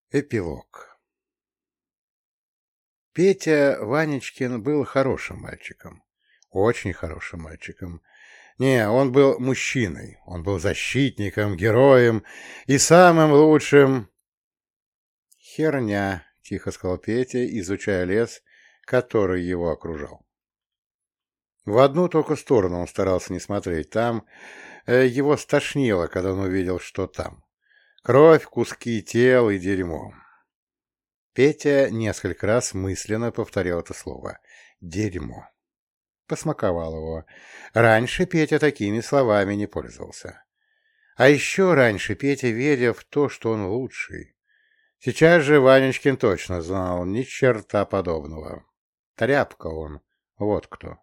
Эпилог. Петя Ванечкин был хорошим мальчиком. Очень хорошим мальчиком. Не, он был мужчиной. Он был защитником, героем и самым лучшим... «Херня», — тихо сказал Петя, изучая лес, который его окружал. В одну только сторону он старался не смотреть. Там его стошнило, когда он увидел, что там. Кровь, куски тел и дерьмо. Петя несколько раз мысленно повторил это слово. «Дерьмо». Посмаковал его. Раньше Петя такими словами не пользовался. А еще раньше Петя верил в то, что он лучший. Сейчас же Ванечкин точно знал, ни черта подобного. Тряпка он, вот кто.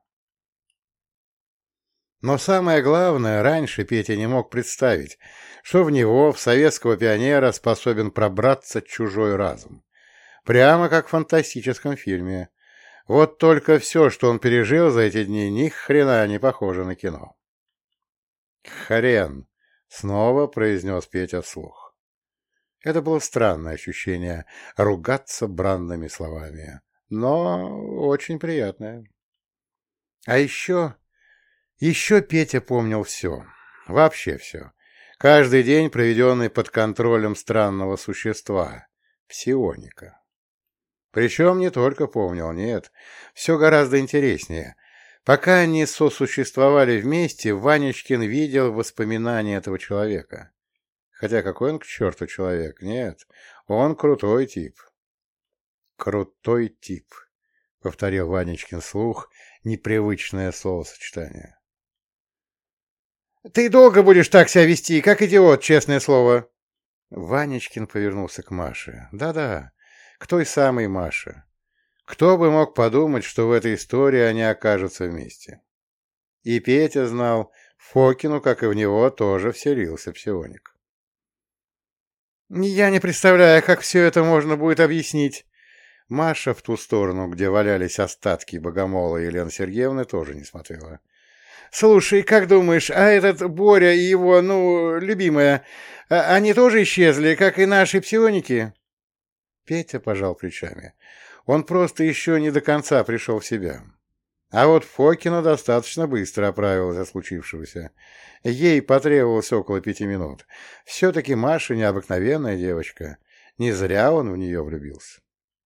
Но самое главное, раньше Петя не мог представить, что в него, в советского пионера, способен пробраться чужой разум. Прямо как в фантастическом фильме. Вот только все, что он пережил за эти дни, ни хрена не похоже на кино. «Хрен!» — снова произнес Петя вслух. Это было странное ощущение — ругаться бранными словами, но очень приятное. А еще Петя помнил все, вообще все. Каждый день, проведенный под контролем странного существа — псионика. Причем не только помнил, нет, все гораздо интереснее. Пока они сосуществовали вместе, Ванечкин видел воспоминания этого человека. Хотя какой он к черту человек? Нет, он крутой тип. «Крутой тип», — повторил Ванечкин вслух, непривычное словосочетание. «Ты долго будешь так себя вести, как идиот, честное слово?» Ванечкин повернулся к Маше. «Да-да, к той самой Маше. Кто бы мог подумать, что в этой истории они окажутся вместе?» И Петя знал, в Фокину, как и в него, тоже вселился псионик. «Я не представляю, как все это можно будет объяснить». Маша в ту сторону, где валялись остатки Богомола и Елены Сергеевны, тоже не смотрела. «Слушай, как думаешь, а этот Боря и его, любимая, они тоже исчезли, как и наши псионики?» Петя пожал плечами. Он просто еще не до конца пришел в себя. А вот Фокина достаточно быстро оправилась от случившегося. Ей потребовалось около 5 минут. Все-таки Маша необыкновенная девочка. Не зря он в нее влюбился.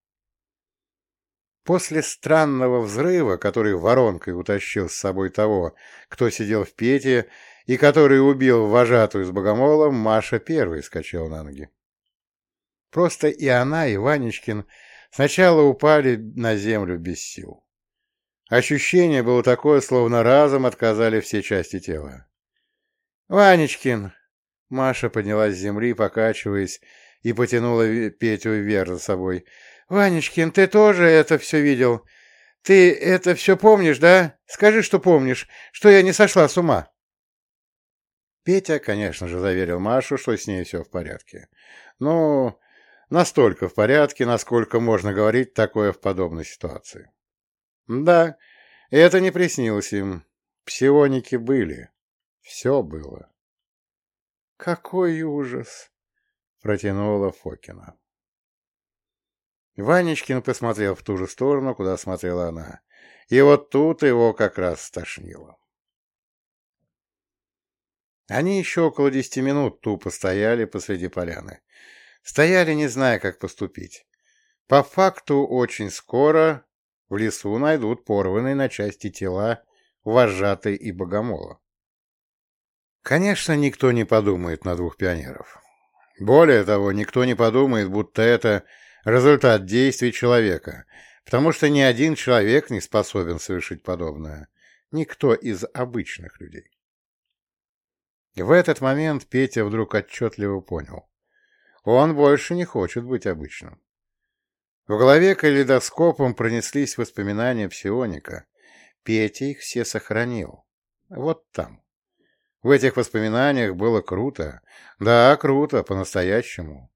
После странного взрыва, который воронкой утащил с собой того, кто сидел в Пете, и который убил вожатую с Богомолом, Маша первой скачала на ноги. Просто и она, и Ванечкин сначала упали на землю без сил. Ощущение было такое, словно разом отказали все части тела. «Ванечкин!» Маша поднялась с земли, покачиваясь, и потянула Петю вверх за собой. «Ванечкин, ты тоже это все видел? Ты это все помнишь, да? Скажи, что помнишь, что я не сошла с ума». Петя, конечно же, заверил Машу, что с ней все в порядке. Ну, настолько в порядке, насколько можно говорить такое в подобной ситуации. Да, это не приснилось им. Псионики были. Все было. «Какой ужас!» — протянула Фокина. Ванечкин посмотрел в ту же сторону, куда смотрела она. И вот тут его как раз стошнило. Они еще около 10 минут тупо стояли посреди поляны. Стояли, не зная, как поступить. По факту, очень скоро в лесу найдут порванные на части тела вожатой и Богомола. Конечно, никто не подумает на двух пионеров. Более того, никто не подумает, будто это результат действий человека, потому что ни один человек не способен совершить подобное. Никто из обычных людей. В этот момент Петя вдруг отчетливо понял. Он больше не хочет быть обычным. В голове калейдоскопом пронеслись воспоминания псионика. Петя их все сохранил. Вот там. В этих воспоминаниях было круто. Да, круто, по-настоящему.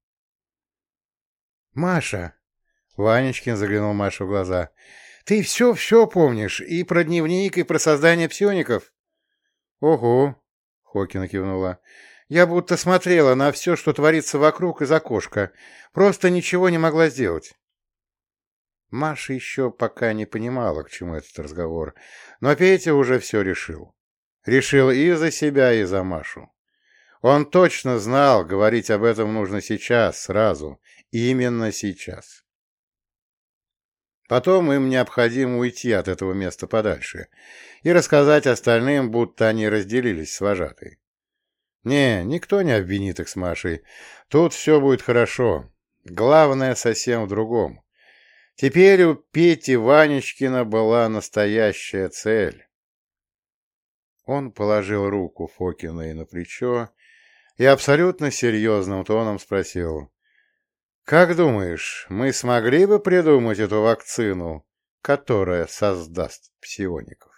«Маша!» — Ванечкин заглянул Маше в глаза. «Ты все помнишь? И про дневник, и про создание псиоников?» «Ого!» — Фокина кивнула. Я будто смотрела на все, что творится вокруг из окошка. Просто ничего не могла сделать. Маша еще пока не понимала, к чему этот разговор, но Петя уже все решил. Решил и за себя, и за Машу. Он точно знал, говорить об этом нужно сейчас, сразу, именно сейчас. Потом им необходимо уйти от этого места подальше и рассказать остальным, будто они разделились с вожатой. Не, никто не обвинит их с Машей. Тут все будет хорошо. Главное совсем в другом. Теперь у Пети Ванечкина была настоящая цель. Он положил руку Фокиной на плечо и абсолютно серьезным тоном спросил: «Как думаешь, мы смогли бы придумать эту вакцину, которая создаст псиоников?»